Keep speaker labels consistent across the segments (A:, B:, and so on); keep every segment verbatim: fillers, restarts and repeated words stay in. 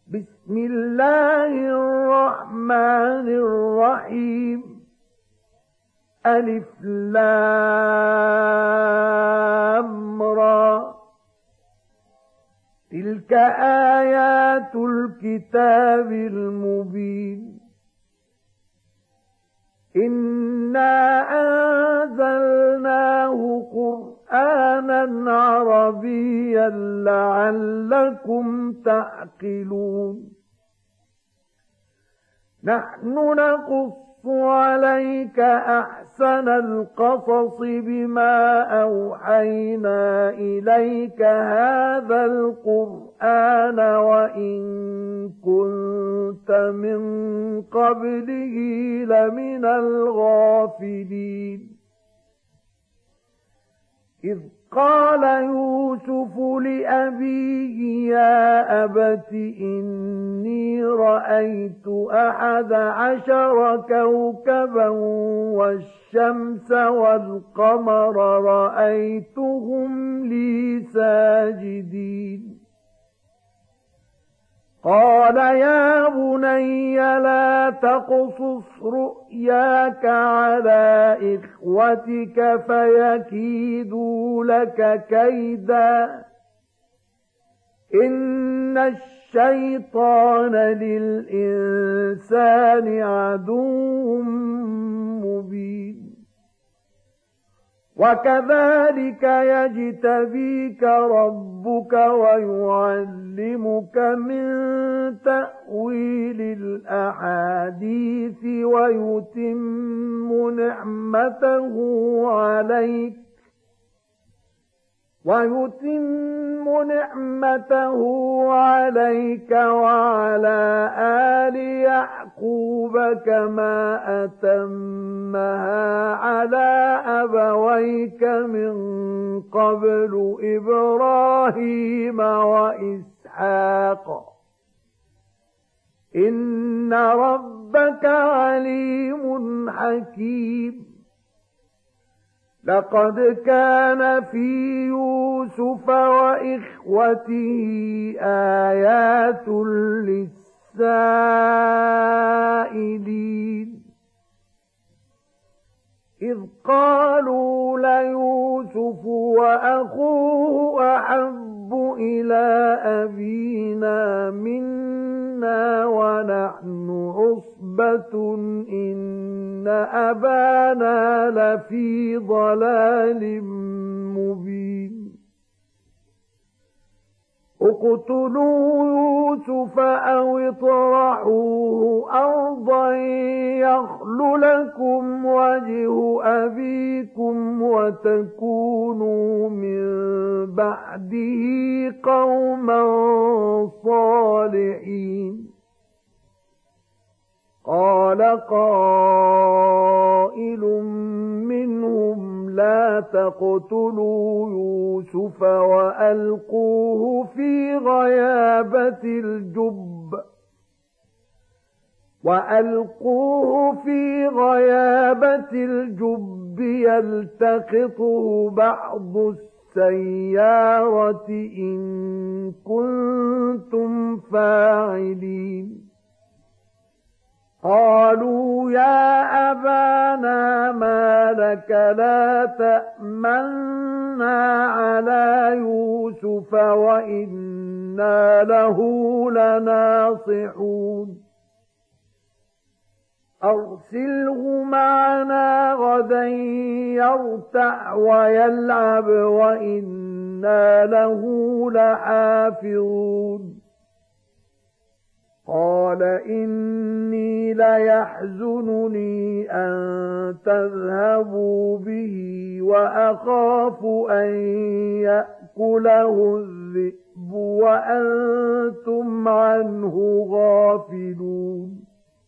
A: بسم الله الرحمن الرحيم ألف لام را تلك آيات الكتاب المبين إنا أنزلناه قرآنا عربيا لعلكم تعقلون نحن نقص عليك أحسن القصص بما أوحينا إليك هذا القرآن وإن كنت من قبله لمن الغافلين إذ قال يوسف لأبيه يا أبت إني رأيت أحد عشر كوكبا والشمس والقمر رأيتهم لي ساجدين قال يا بني لا تقصص رؤياك على إخوتك فيكيدوا لك كيدا إن الشيطان للإنسان عدو مبين وكذلك يجتبيك ربك ويعلمك من تأويل الأحاديث ويتم نعمته عليك ويتم نعمته عليك وعلى آل يعقوب كما أتمها على أبويك من قبل إبراهيم وإسحاق إن ربك عليم حكيم لقد كان في يوسف وإخوته آيات للسائلين إذ قالوا ليوسف وأخوه أحب إلى أبينا منا ونحن عصبة إن أبانا لفي ضلال مبين اقتلوا يوسف أو اطرحوه أرضا يخل لكم وجه أبيكم وتكونوا من بعده قوما صالحين قال قائل منهم لا تقتلوا يوسف وألقوه في غيابة الجب وألقوه في غيابة الجب يلتقطه بعض السيارة إن كنتم فاعلين قالوا يا أبانا ما لك لا تأمنا على يوسف وإنا له لناصحون أرسله معنا غدا يرتع ويلعب وإنا له لحافظون قال إني ليحزنني أن تذهبوا به وأخاف أن يأكله الذئب وأنتم عنه غافلون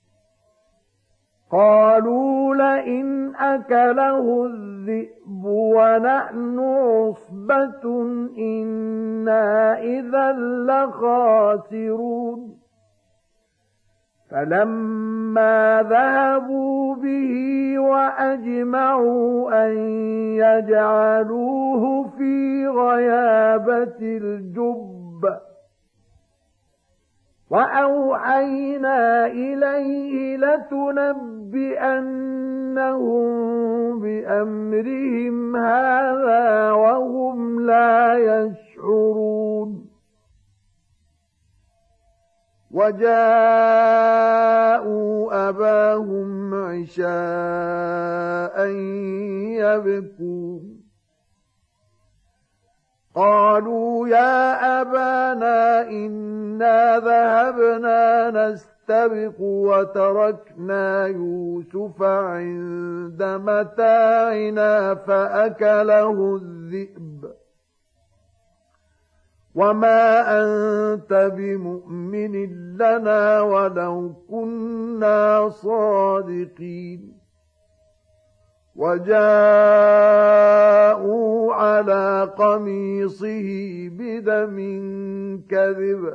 A: قالوا لئن أكله الذئب ونحن عصبة إنا إذا لخاسرون فلما ذهبوا به وأجمعوا أن يجعلوه في غيابة الجب وأوحينا إليه لتنبئنهم بأمرهم هذا وهم لا يشعرون وجاءوا أباهم عشاء يبكون قالوا يا أبانا إنا ذهبنا نستبق وتركنا يوسف عند متاعنا فأكله الذئب وما أنت بمؤمن لنا ولو كنا صادقين وجاءوا على قميصه بدم كذب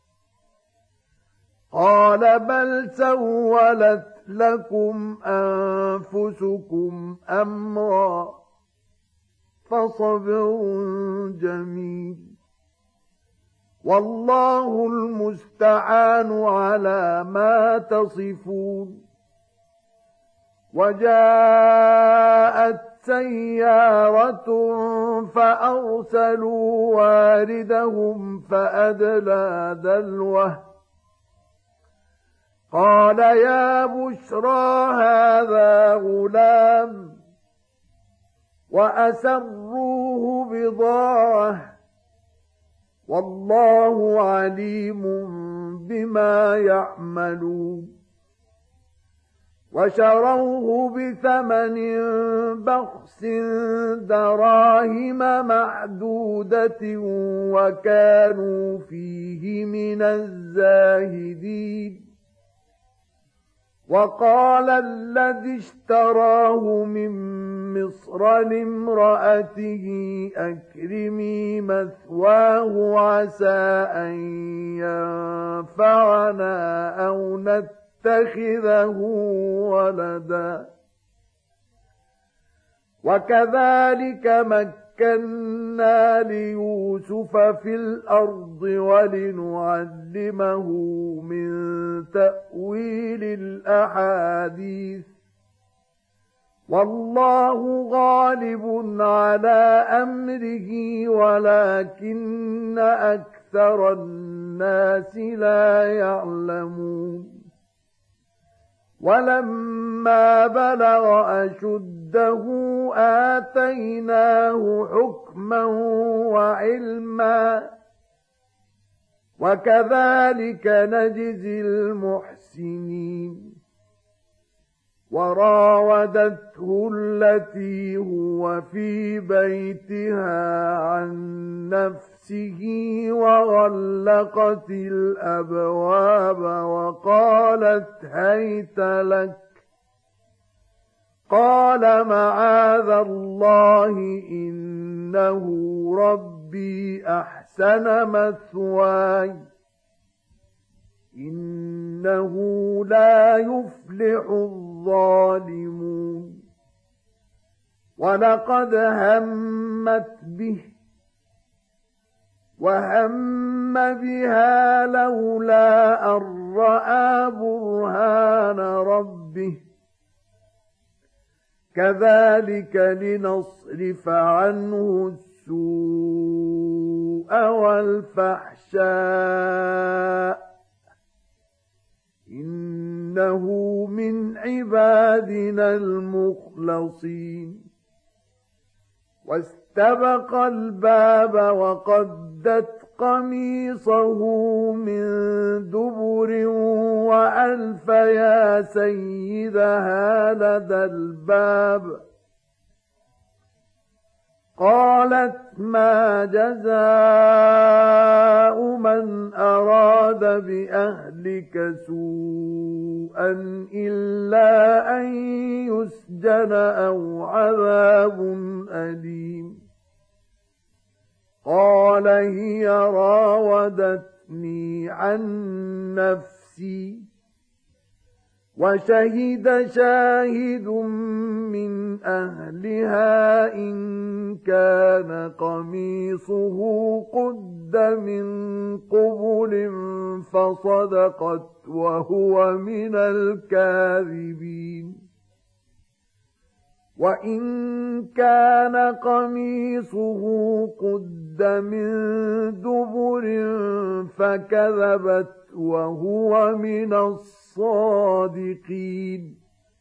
A: قال بل سولت لكم أنفسكم أمرا فصبر جميل والله المستعان على ما تصفون وجاءت سيارة فأرسلوا واردهم فأدلى دلوه قال يا بشرى هذا غلام وأسروه بضاعة والله عليم بما يعملون وشروه بثمن بخس دراهم معدودة وكانوا فيه من الزاهدين وقال الذي اشتراه من مصر لامرأته أكرمي مثواه عسى أن ينفعنا أو نتخذه ولدا وكذلك مكنا ليوسف في الأرض ولنعلمه من تأويل الأحاديث والله غالب على أمره ولكن أكثر الناس لا يعلمون ولما بلغ أشده آتيناه حكما وعلما وكذلك نجزي المحسنين وراودته التي هو في بيتها عن نفسه وغلقت الأبواب وقالت هيت لك قال معاذ الله إنه ربي أحسن مثواي إنه لا يفلح الظالمون ولقد همت به وهم بها لولا أن رأى برهان ربه كذلك لنصرف عنه السوء والفحشاء إنه من عبادنا المخلصين واستبق الباب وقدت قميصه من دبر وألف يا سيدها لدى الباب قالت ما جزاء من أراد بأهلك سوءا إلا أن يسجن أو عذاب أليم قال هي راودتني عن نفسي وشهد شاهد من أهلها إن كان قميصه قد من قبل فصدقت وهو من الكاذبين وإن كان قميصه قد من دبر فكذبت وهو من الصادقين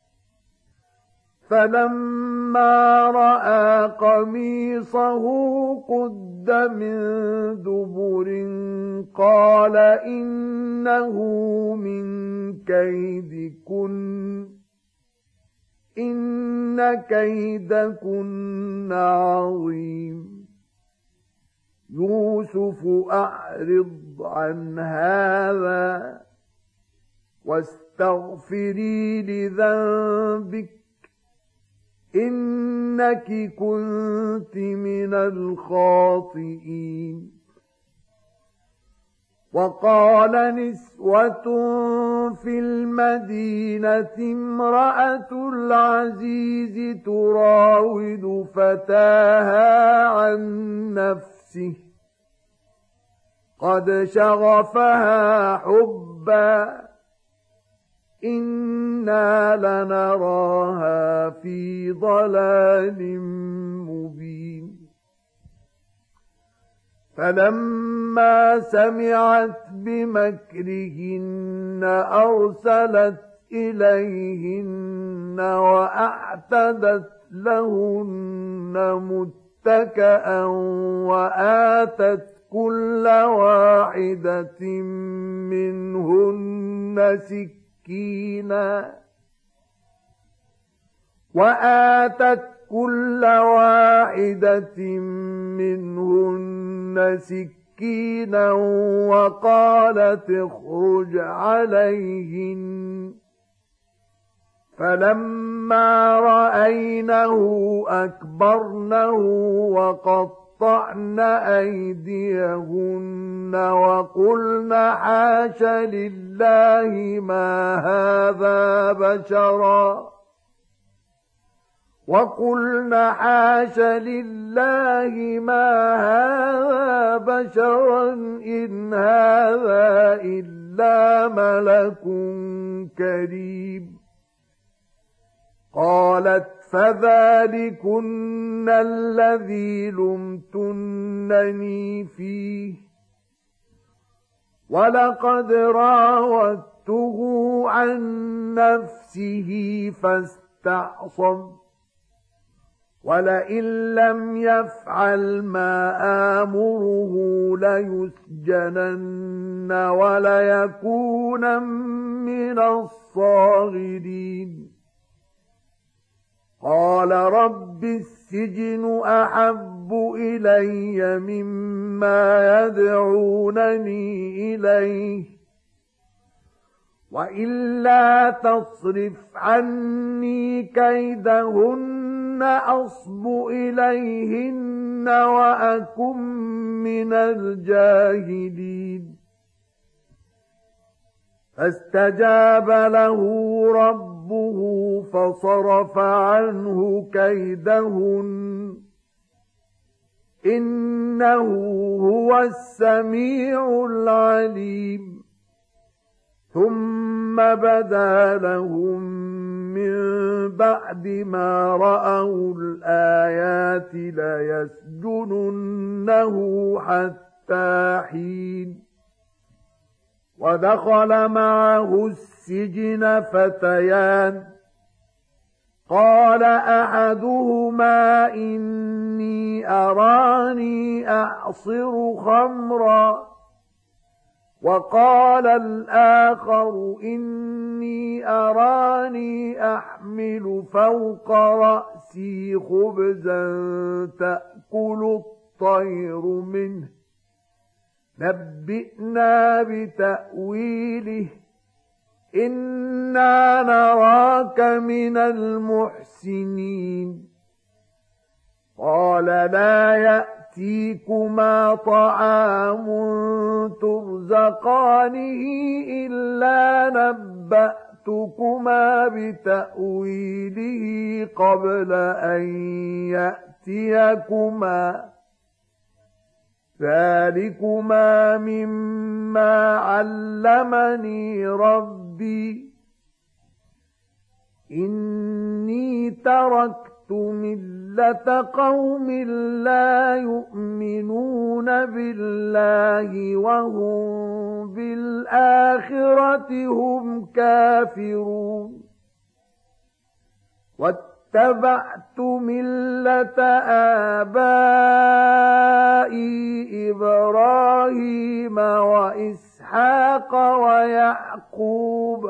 A: فلما رأى قميصه قد من دبر قال إنه من كيدكن إن كيدكن عظيم يوسف أعرض عن هذا واستغفري لذنبك إنك كنت من الخاطئين وقال نسوة في المدينة امرأة العزيز تراود فتاها عن نفسه قد شغفها حبا إنا لنراها في ضلال مبين فلما سمعت بمكرهن أرسلت إليهن وأعتدت لهن متكئا وآتت كل واحدة منهن سكينا وآتت كل واحدة منهن سكينا وقالت اخرج عليهن فلما رأينه أكبرنه وقطعن أيديهن وقلن حاش لله ما هذا بشرا وقلن حاش لله ما هذا بشرا إن هذا إلا ملك كريم قالت فذلكن الذي لمتنني فيه ولقد راودته عن نفسه فاستعصم ولئن لم يفعل ما آمره ليسجنن وليكونن من الصاغرين قال رب السجن أحب إلي مما يدعونني إليه وإلا تصرف عني كيدهن أصب إليهن وأكن من الجاهلين فاستجاب له ربه فصرف عنه كيدهن إنه هو السميع العليم ثم بدا لهم من بعد ما رأوا الآيات ليسجننه حتى حين ودخل معه السجن فتيان قال أحدهما إني أراني أعصر خمرا وقال الآخر إني أراني أحمل فوق رأسي خبزا تأكل الطير منه نبئنا بتأويله إنا نراك من المحسنين قال لا يأتيكما طعام ترزقانه إلا نبأتكما نَبَّأْتُكُمَا بِتَأْوِيلِهِ قَبْلَ أَن يَأْتِيَكُمَا ذَلِكُمَا مِمَّا عَلَّمَنِي رَبِّي إِنِّي تَرَكْتُ مِلَّةَ قَوْمٍ لَّا يُؤْمِنُونَ بِاللَّهِ وَهُمْ بِالْآخِرَةِ هُمْ كَافِرُونَ وَاتَّبَعْتُ مِلَّةَ آبَائِي إِبْرَاهِيمَ وَإِسْحَاقَ وَيَعْقُوبَ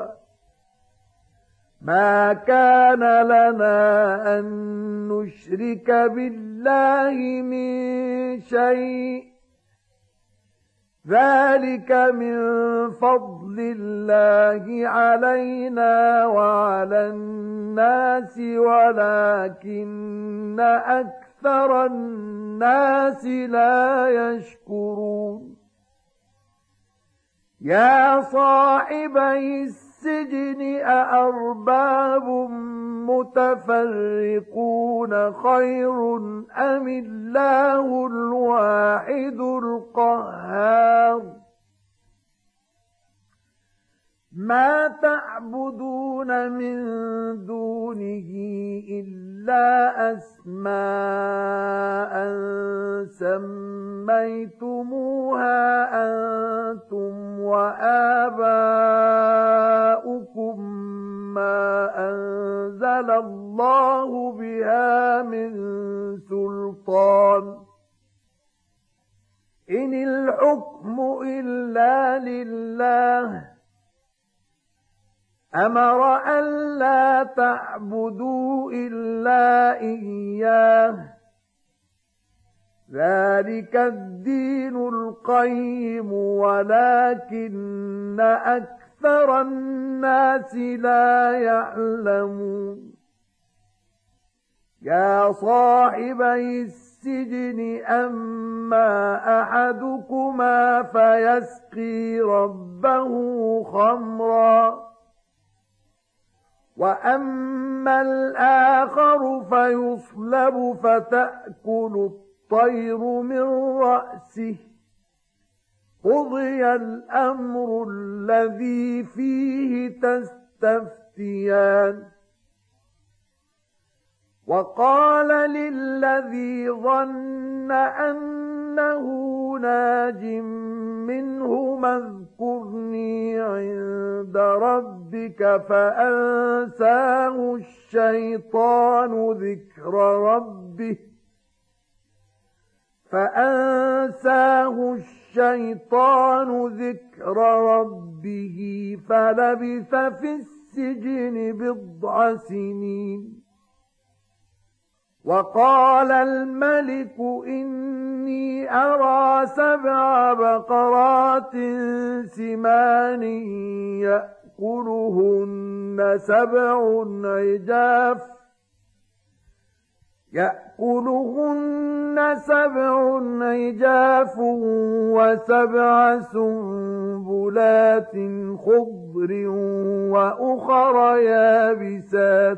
A: مَا كَانَ لَنَا أَن نُّشْرِكَ بِاللَّهِ مِن شَيْءٍ ذَلِكَ مِن فَضْلِ اللَّهِ عَلَيْنَا وَعَلَى النَّاسِ وَلَكِنَّ أَكْثَرَ النَّاسِ لَا يَشْكُرُونَ يَا صَاحِبَيِ السِّجْنِ أَأَرْبَابٌ مُتَفَرِّقُونَ خَيْرٌ أَمِ اللَّهُ الْوَاحِدُ الْقَهَّارُ مَا تَعْبُدُونَ مِن دُونِهِ إِلَّا أَسْمَاءً سَمَّيْتُمُوهَا أَنتُمْ وَآبَاؤُكُم مَّا أَنزَلَ اللَّهُ بِهَا مِن سُلْطَانٍ إِنِ الْحُكْمُ إِلَّا لِلَّهِ أَمَرَ أَلَّا تَعْبُدُوا إِلَّا إِيَّاهُ ذَلِكَ الدِّينُ الْقَيِّمُ وَلَكِنَّ أَكْثَرَ النَّاسِ لَا يَعْلَمُونَ يَا صَاحِبَيِ السِّجْنِ أَمَّا أَحَدُكُمَا فَيَسْقِي رَبَّهُ خَمْرًا وَأَمَّا الْآخَرُ فَيُصْلَبُ فَتَأْكُلُ الطَّيْرُ مِنْ رَأْسِهِ قُضِيَ الْأَمْرُ الَّذِي فِيهِ تَسْتَفْتِيَانِ وَقَالَ لِلَّذِي ظَنَّ أَنَّهُ نَاجٍ مِّنْهُمَا اذْكُرْنِي عِندَ رَبِّكَ فَأَنسَاهُ الشَّيْطَانُ ذِكْرَ رَبِّهِ فَأَنسَاهُ الشَّيْطَانُ ذِكْرَ رَبِّهِ فَلَبِثَ فِي السِّجْنِ بِضْعَ سِنِينَ وَقَالَ الْمَلِكُ إِنِّي أَرَىٰ سَبْعَ بَقَرَاتٍ سِمَانٍ يَأْكُلُهُنَّ سَبْعٌ عِجَافٌ يَأْكُلُهُنَّ سَبْعٌ عِجَافٌ وَسَبْعَ سُنبُلَاتٍ خُضْرٍ وَأُخَرَ يَابِسَاتٍ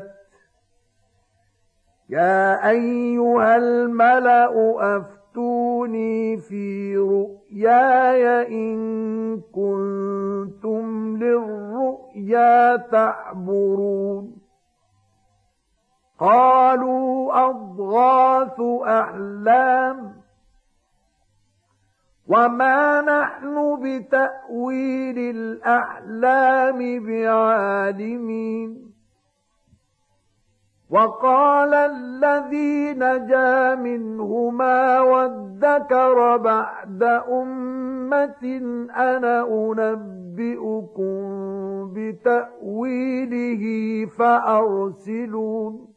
A: يَا أَيُّهَا الْمَلَأُ أَفْتُونِي فِي رُؤْيَايَ إِن كُنتُمْ لِلرُّؤْيَا تَعْبُرُونَ قَالُوا أَضْغَاثُ أَحْلَامٍ وَمَا نَحْنُ بِتَأْوِيلِ الْأَحْلَامِ بِعَالِمِينَ وَقَالَ الَّذِي نَجَا مِنْهُمَا وَادَّكَرَ بَعْدَ أُمَّةٍ أَنَا أُنَبِّئُكُم بِتَأْوِيلِهِ فَأَرْسِلُونِ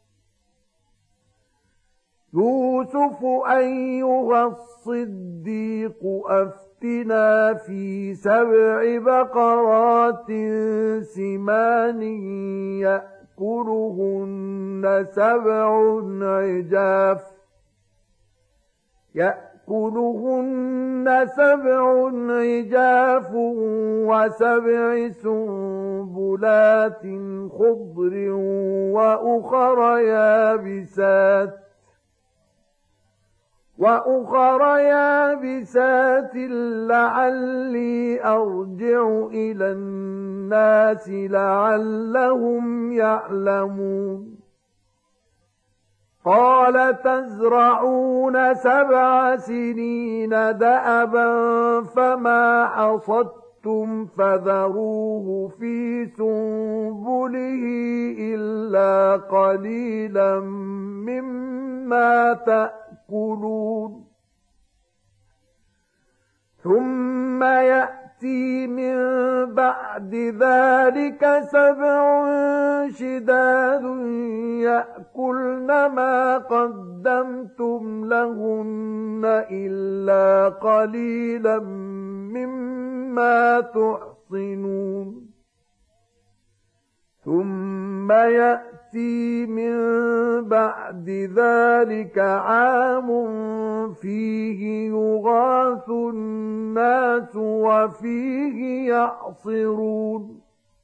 A: يُوسُفُ أَيُّهَا الصِّدِّيقُ أَفْتِنَا فِي سَبْعِ بَقَرَاتٍ سِمَانٍ يَأْكُلُهُنَّ سَبْعٌ عِجَافٌ يَأْكُلُهُنَّ سَبْعٌ عِجَافٌ وَسَبْعِ سُنبُلَاتٍ سنبلات خضر وأخر يابسات وأخر يابسات لعلي أرجع إلى الناس لعلهم يعلمون قال تزرعون سبع سنين دأبا فما حصدتم فذروه في سنبله إلا قليلا مما تأكلون ثم يأتي من بعد ذلك سبع شداد يأكلن ما قدمتم لهن إلا قليلا مما تحصنون ثم يأتي من بعد ذلك عام فيه يغاث الناس وفيه يعصرون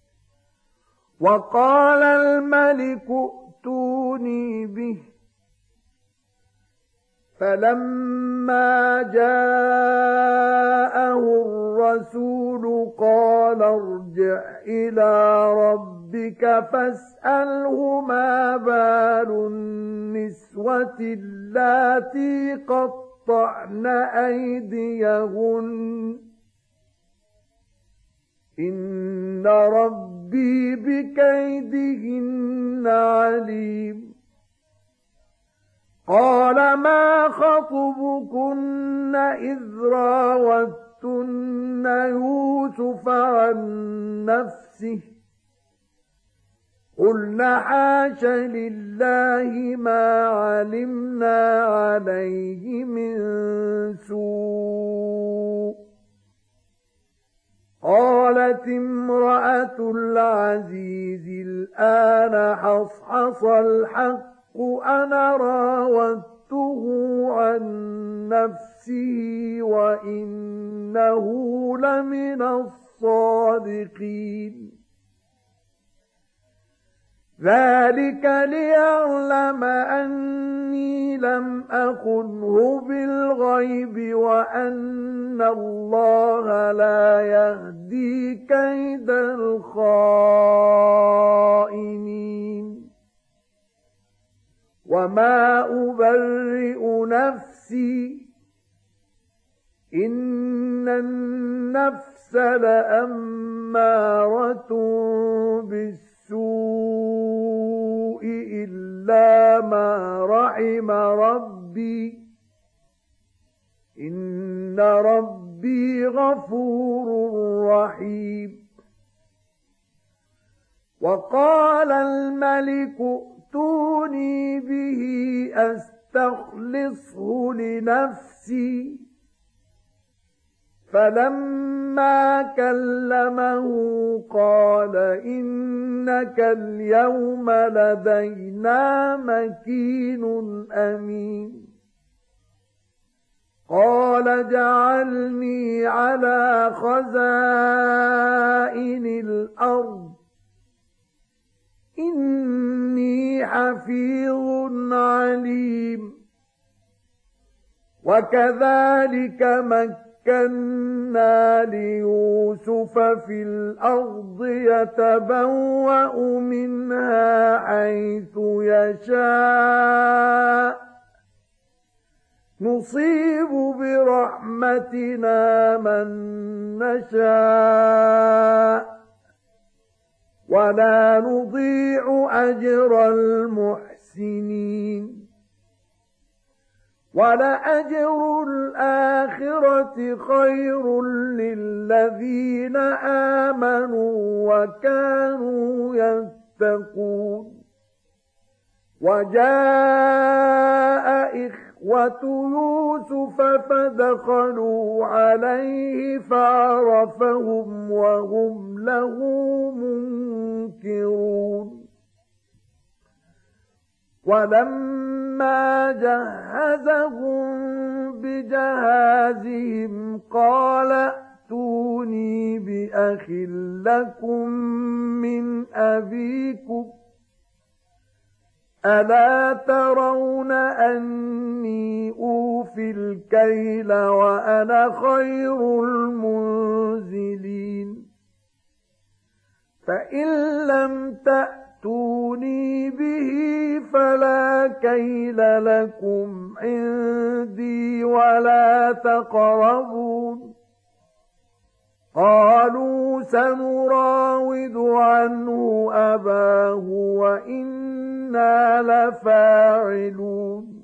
A: وقال الملك ائتوني به فلما جاءه الرسول قال ارجع إلى ربك فاسأله ما بال النسوة اللاتي قطعن أيديهن إن ربي بكيدهن عليم قال ما خطبكن إذ راوتن يوسف عن نفسه قلنا حاش لله ما علمنا عليه من سوء قالت امرأة العزيز الآن حصحص الحق أنا راودته عن نفسه وإنه لمن الصادقين ذلك ليعلم أني لم أخنه بالغيب وأن الله لا يهدي كيد الخائنين وما أبرئ نفسي إن النفس لأمارة بالسوء إلا ما رحم ربي إن ربي غفور رحيم وقال الملك ائتوني به أستخلصه لنفسي فلما كلمه قال إنك اليوم لدينا مكين أمين قال جعلني على خزائن الأرض إني حفيظ عليم وكذلك مكنا ليوسف في الأرض يتبوأ منها حيث يشاء نصيب برحمتنا من نشاء ولا نضيع أجر المحسنين ولأجر الآخرة خير للذين آمنوا وكانوا يتقون وجاء إخوة يوسف فدخلوا عليه فعرفهم وهم له منكرون ولما جهزهم بجهازهم قال ائتوني بأخ لكم من أبيكم ألا ترون أني أوفي الكيل وأنا خير المنزلين فإن لم تأتوني به فلا كيل لكم عندي ولا تقربون قالوا سنراود عنه أباه وإنا لفاعلون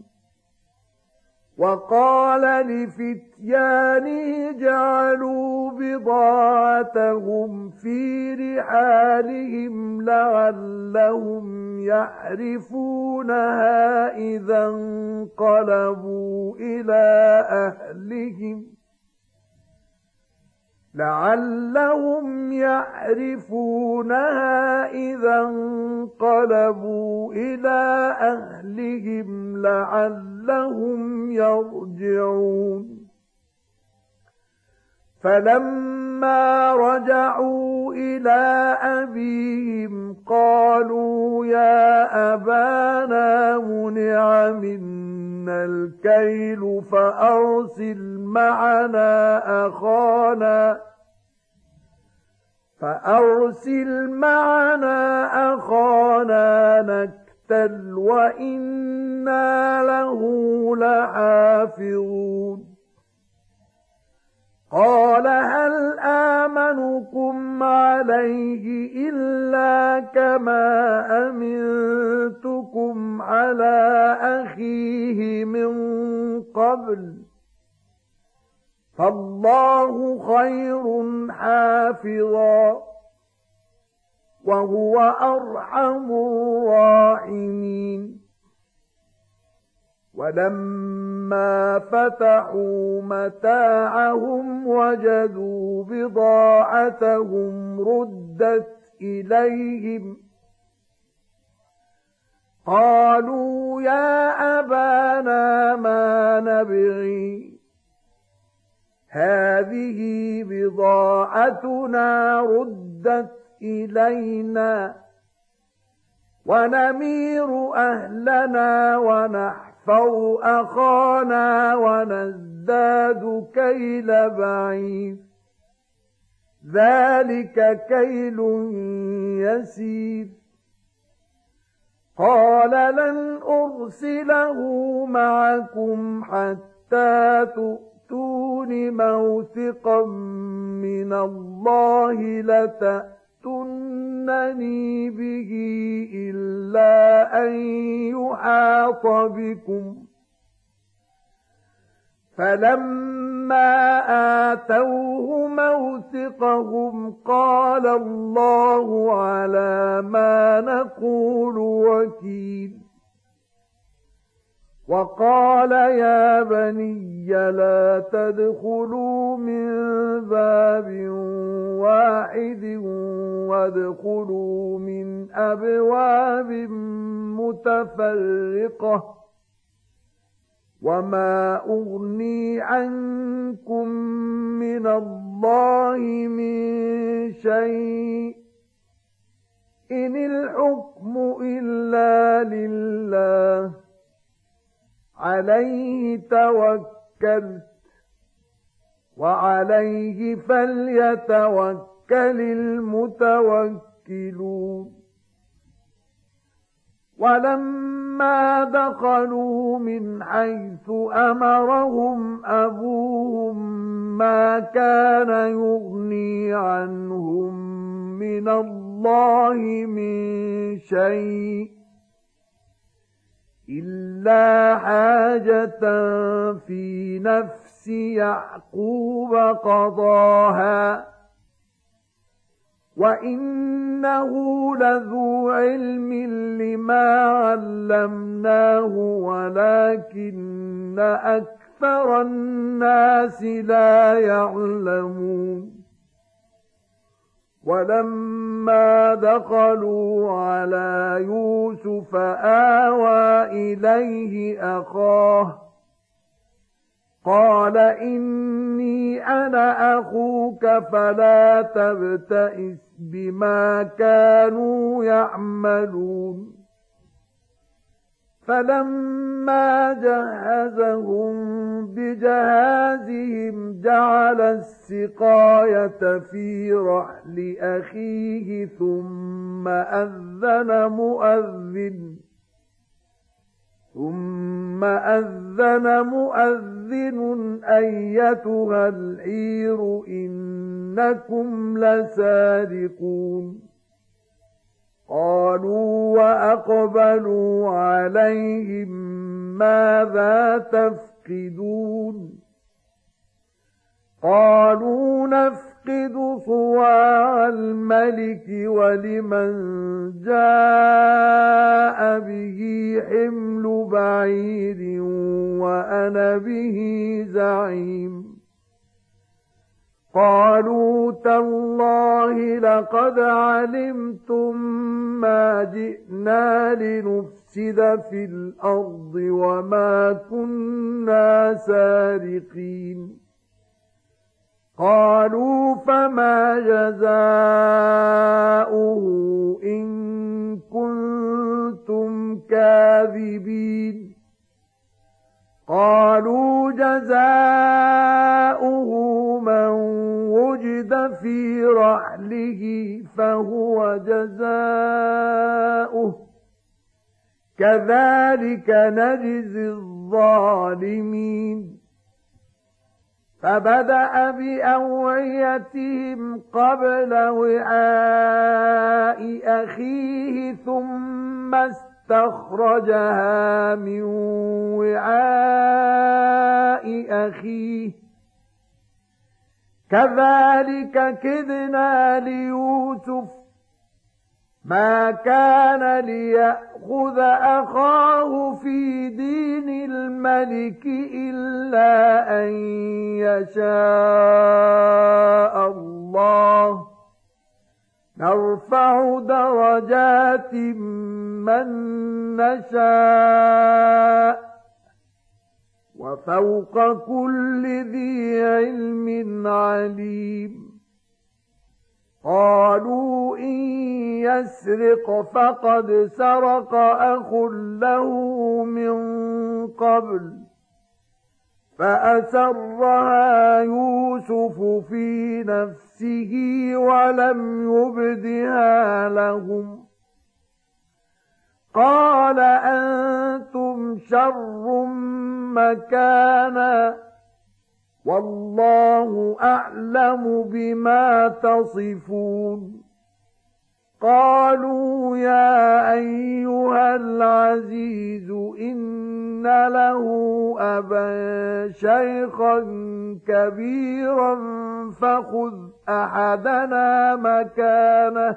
A: وقال لفتيانه جعلوا بضاعتهم في رحالهم لعلهم يعرفونها إذا انقلبوا إلى أهلهم لعلهم يعرفونها إذا انقلبوا إلى أهلهم لعلهم يرجعون فلما رجعوا إلى أبيهم قالوا يا أبانا منع منا الكيل فأرسل معنا أخانا فأرسل معنا أخانا نكتل وإنا له لحافظون قال هل آمنكم عليه إلا كما أمنتكم على أخيه من قبل فالله خير حافظا وهو أرحم الراحمين ولما فتحوا متاعهم وجدوا بضاعتهم ردت إليهم قالوا يا أبانا ما نبغي هذه بضاعتنا ردت إلينا ونمير أهلنا ونحفظ أخانا ونزداد كيل بعير ذلك كيل يسير قال لن أرسله معكم حتى تؤتون موثقا من الله لتأتونني به إلا أن يحاط بكم فلما آتوه موثقهم قال الله على ما نقول وكيل وقال يا بني لا تدخلوا من باب واحد وادخلوا من أبواب متفرقة وما أغني عنكم من الله من شيء إن الحكم إلا لله عليه توكلت وعليه فليتوكل المتوكلون ولما دخلوا من حيث أمرهم أبوهم ما كان يغني عنهم من الله من شيء إلا حاجة في نفس يعقوب قضاها وإنه لذو علم لما علمناه ولكن أكثر الناس لا يعلمون ولما دخلوا على يوسف آوى إليه أخاه قال إني أنا أخوك فلا تبتئس بما كانوا يعملون فلما جهزهم بجهازهم جعل السقاية في رحل أخيه ثم أذن مؤذن ثم أذن مؤذن أيتها العير إنكم لسارقون قالوا وأقبلوا عليهم ماذا تفقدون قالوا نفقد صواع الملك ولمن جاء به حمل بعير وأنا به زعيم قالوا تالله لقد علمتم ما جئنا لنفسد في الأرض وما كنا سارقين قالوا فما جزاؤه إن كنتم كاذبين قالوا جزاؤه من وجد في رحله فهو جزاؤه كذلك نجزي الظالمين فبدأ بأوعيتهم قبل وعاء أخيه ثم استخرجها من وعاء أخيه كذلك كدنا ليوسف ما كان ليأخذ أخاه في دين الملك إلا أن يشاء الله نرفع درجات من نشاء وفوق كل ذي علم عليم قالوا إن يسرق فقد سرق أخ له من قبل فأسرها يوسف في نفسه ولم يبدها لهم قال أنتم شر مكانا والله أعلم بما تصفون قالوا يا أيها العزيز إن له أبا شيخا كبيرا فخذ أحدنا مكانه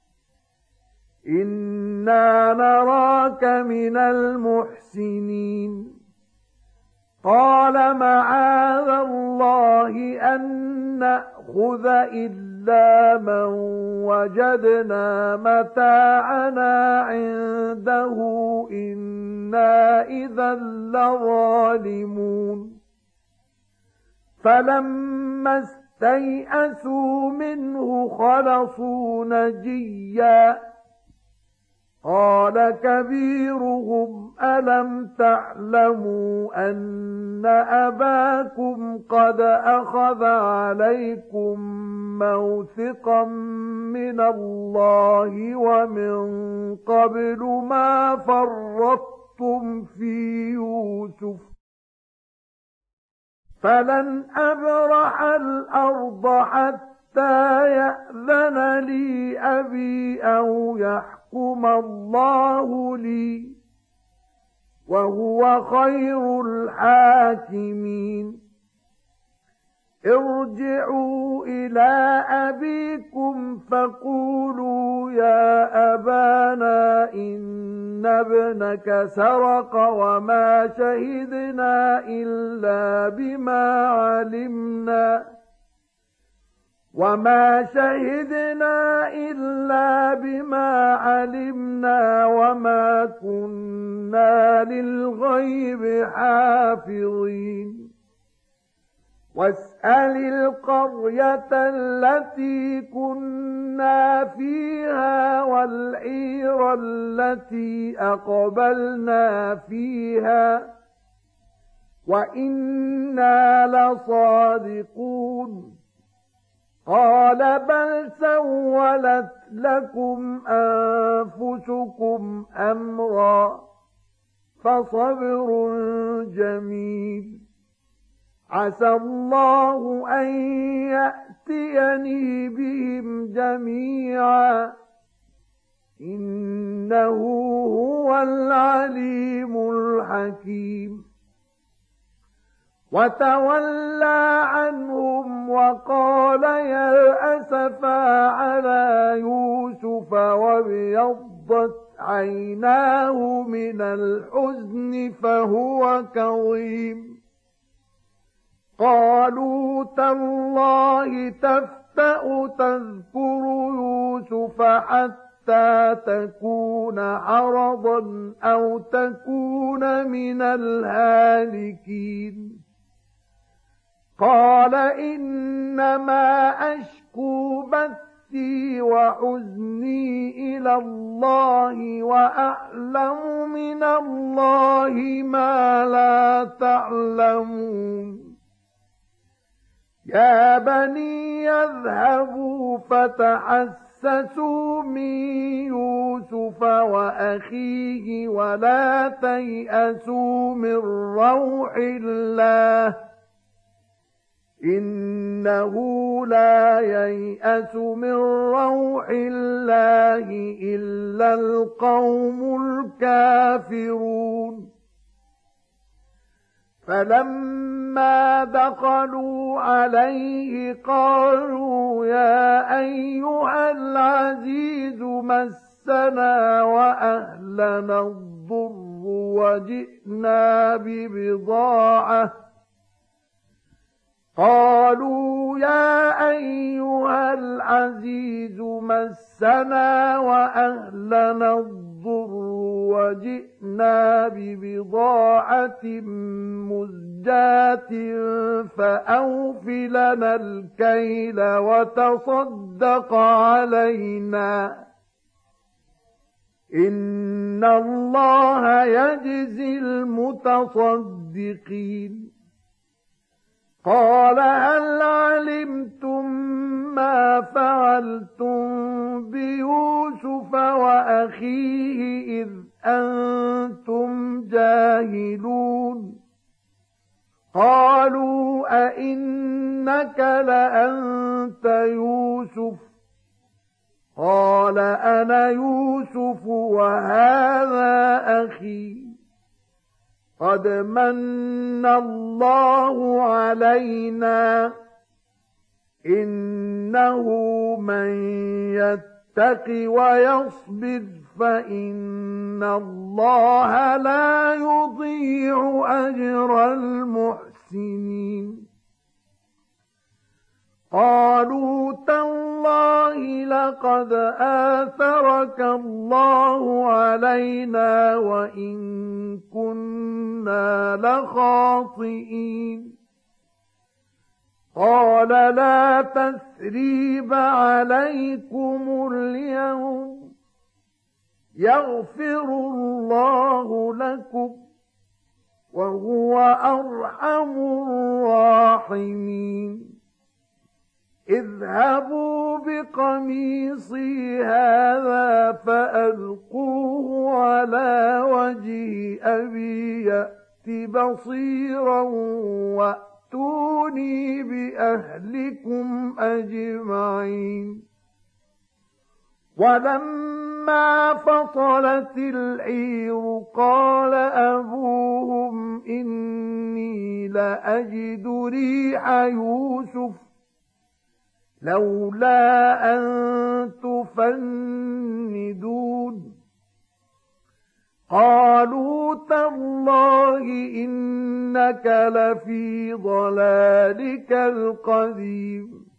A: إنا نراك من المحسنين قال معاذ الله أن نأخذ إلا من وجدنا متاعنا عنده إنا إذا لظالمون فلما استيئسوا منه خلصوا نجيا قال كبيرهم ألم تعلموا أن أباكم قد أخذ عليكم موثقا من الله ومن قبل ما فرطتم في يوسف فلن أبرح الأرض حتى يأذن لي أبي أو يحكم يحكم الله لي وهو خير الحاكمين ارجعوا إلى أبيكم فقولوا يا أبانا إن ابنك سرق وما شهدنا إلا بما علمنا وما شهدنا إلا بما علمنا وما كنا للغيب حافظين واسأل القرية التي كنا فيها والعير التي أقبلنا فيها وإنا لصادقون قال بل سولت لكم أنفسكم أمرا فصبر جميل عسى الله أن يأتيني بهم جميعا إنه هو العليم الحكيم وتولى عنهم وقال يا أسفا على يوسف وابيضت عيناه من الحزن فهو كظيم قالوا تالله تفتأ تذكر يوسف حتى تكون حرضا أو تكون من الهالكين قال إنما أشكو بثي وحزني إلى الله وأعلم من الله ما لا تعلمون يا بني يذهبوا فتحسسوا من يوسف وأخيه ولا تيأسوا من روح الله إنه لا ييأس من روح الله إلا القوم الكافرون فلما دخلوا عليه قالوا يا أيها العزيز مسنا وأهلنا الضر وجئنا ببضاعة قالوا يا أيها العزيز مسنا وأهلنا الضر وجئنا ببضاعة مزجاة فأوف لنا الكيل وتصدق علينا إن الله يجزي المتصدقين قال هل علمتم ما فعلتم بيوسف وأخيه إذ أنتم جاهلون قالوا أئنك لأنت يوسف قال أنا يوسف وهذا أخي قد من الله علينا إنه من يتق ويصبر فإن الله لا يضيع أجر المحسنين قالوا تالله لقد آثرك الله علينا وإن كنا لخاطئين قال لا تثريب عليكم اليوم يغفر الله لكم وهو أرحم الراحمين اذهبوا بقميصي هذا فألقوه على وجه أبي يأت بصيرا وأتوني بأهلكم أجمعين ولما فصلت العير قال أبوهم إني لأجد ريح يوسف لولا أن تفندون قالوا تالله إنك لفي ضلالك القديم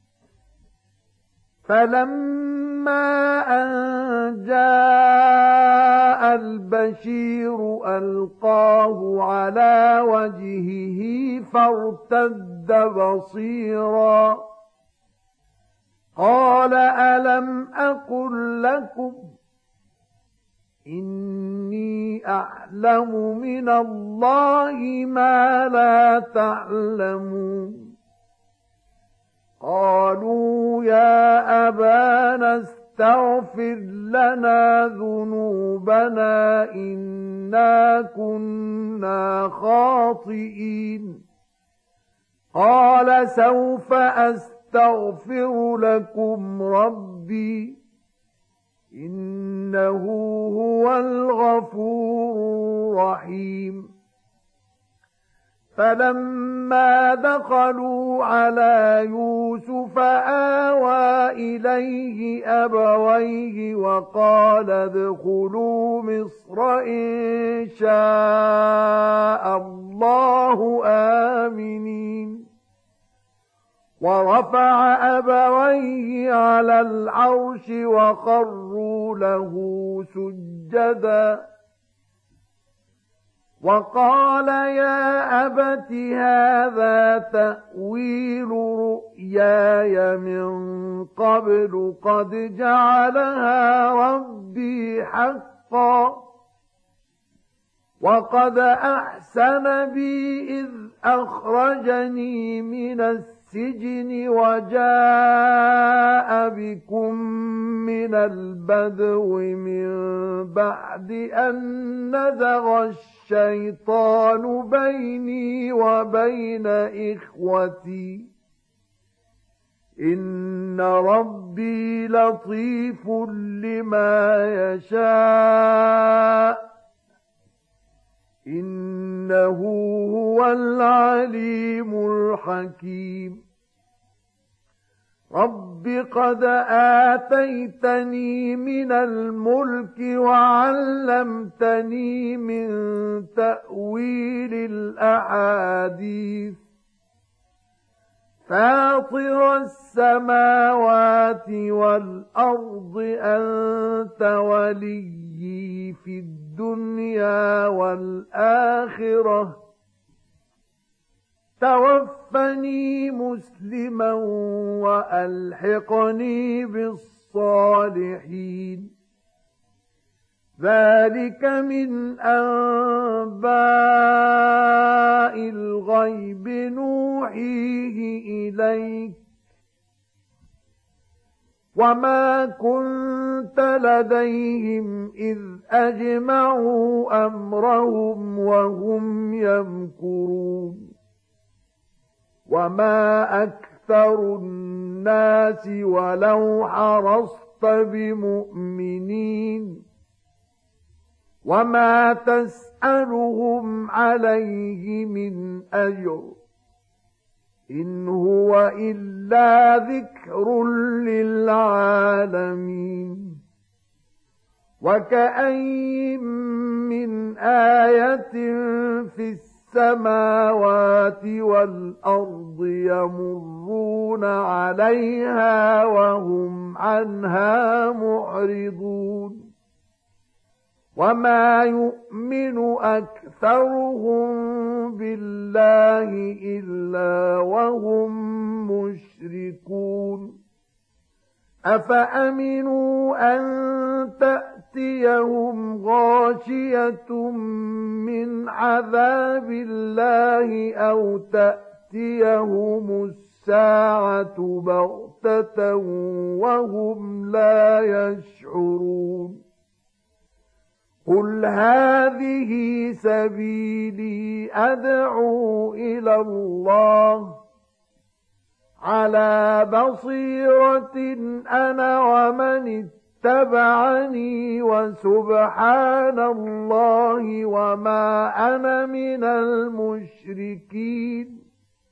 A: فلما أن جاء البشير ألقاه على وجهه فارتد بصيرا قال ألم أقل لكم إني أعلم من الله ما لا تعلمون قالوا يا أبانا استغفر لنا ذنوبنا إنا كنا خاطئين قال سوف أستغفر لكم ربي إنه هو الغفور الرحيم فلما دخلوا على يوسف آوى إليه أبويه وقال ادخلوا مصر إن شاء الله آمنين ورفع أبويه على العرش وخروا له سجدا وقال يا أبت هذا تأويل رؤياي من قبل قد جعلها ربي حقا وقد أحسن بي إذ أخرجني من السجن وجاء بكم من البدو من بعد أن نزغ الشيطان بيني وبين إخوتي إن ربي لطيف لما يشاء إنه هو العليم الحكيم رب قد آتيتني من الملك وعلمتني من تأويل الأحاديث فاطر السماوات والأرض أنت وليي في الدنيا والآخرة توفني مسلما وألحقني بالصالحين ذلك من أنباء الغيب نوحيه إليك وما كنت لديهم إذ أجمعوا أمرهم وهم يمكرون وما أكثر الناس ولو حرصت بمؤمنين وما تسألهم عليه من أجر إن هو إلا ذكر للعالمين وكأين من آية في السماوات والأرض يمرون عليها وهم عنها معرضون وما يؤمن أكثرهم بالله إلا وهم مشركون أفأمنوا أن تأتيهم غاشية من عذاب الله أو تأتيهم الساعة بغتة وهم لا يشعرون قل هذه سبيلي أدعو إلى الله على بصيرة أنا ومن اتبعني وسبحان الله وما أنا من المشركين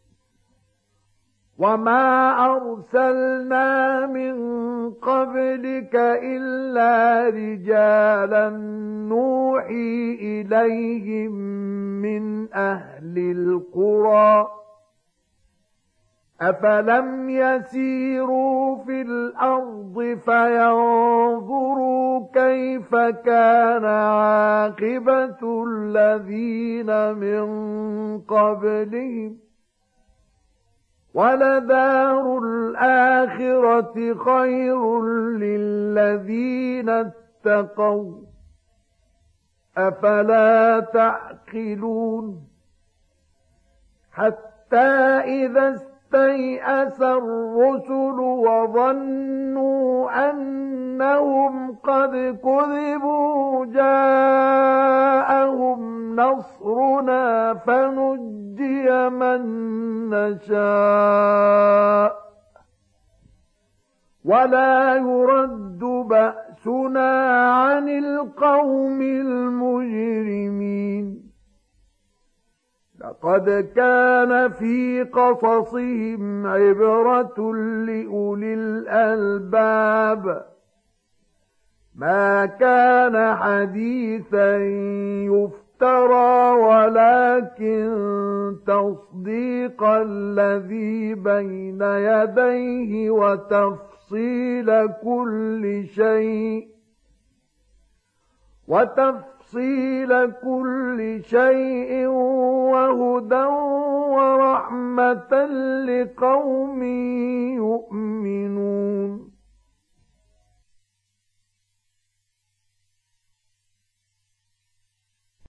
A: وما أرسلنا من قبلك إلا رجالا نوحي إليهم من أهل القرى أفلم يسيروا في الأرض فينظروا كيف كان عاقبة الذين من قبلهم ولدار الآخرة خير للذين اتقوا أفلا تعقلون حتى إذا استيأس الرسل وظنوا أنهم قد كذبوا جاءهم نصرنا فنجي من نشاء ولا يرد بأسنا عن القوم المجرمين لقد كان في قصصهم عبرة لأولي الألباب ما كان حديثا يفترى ولكن تصديق الذي بين يديه وتفصيل كل شيء وتفصيل كل شيء وهدى ورحمة لقوم يؤمنون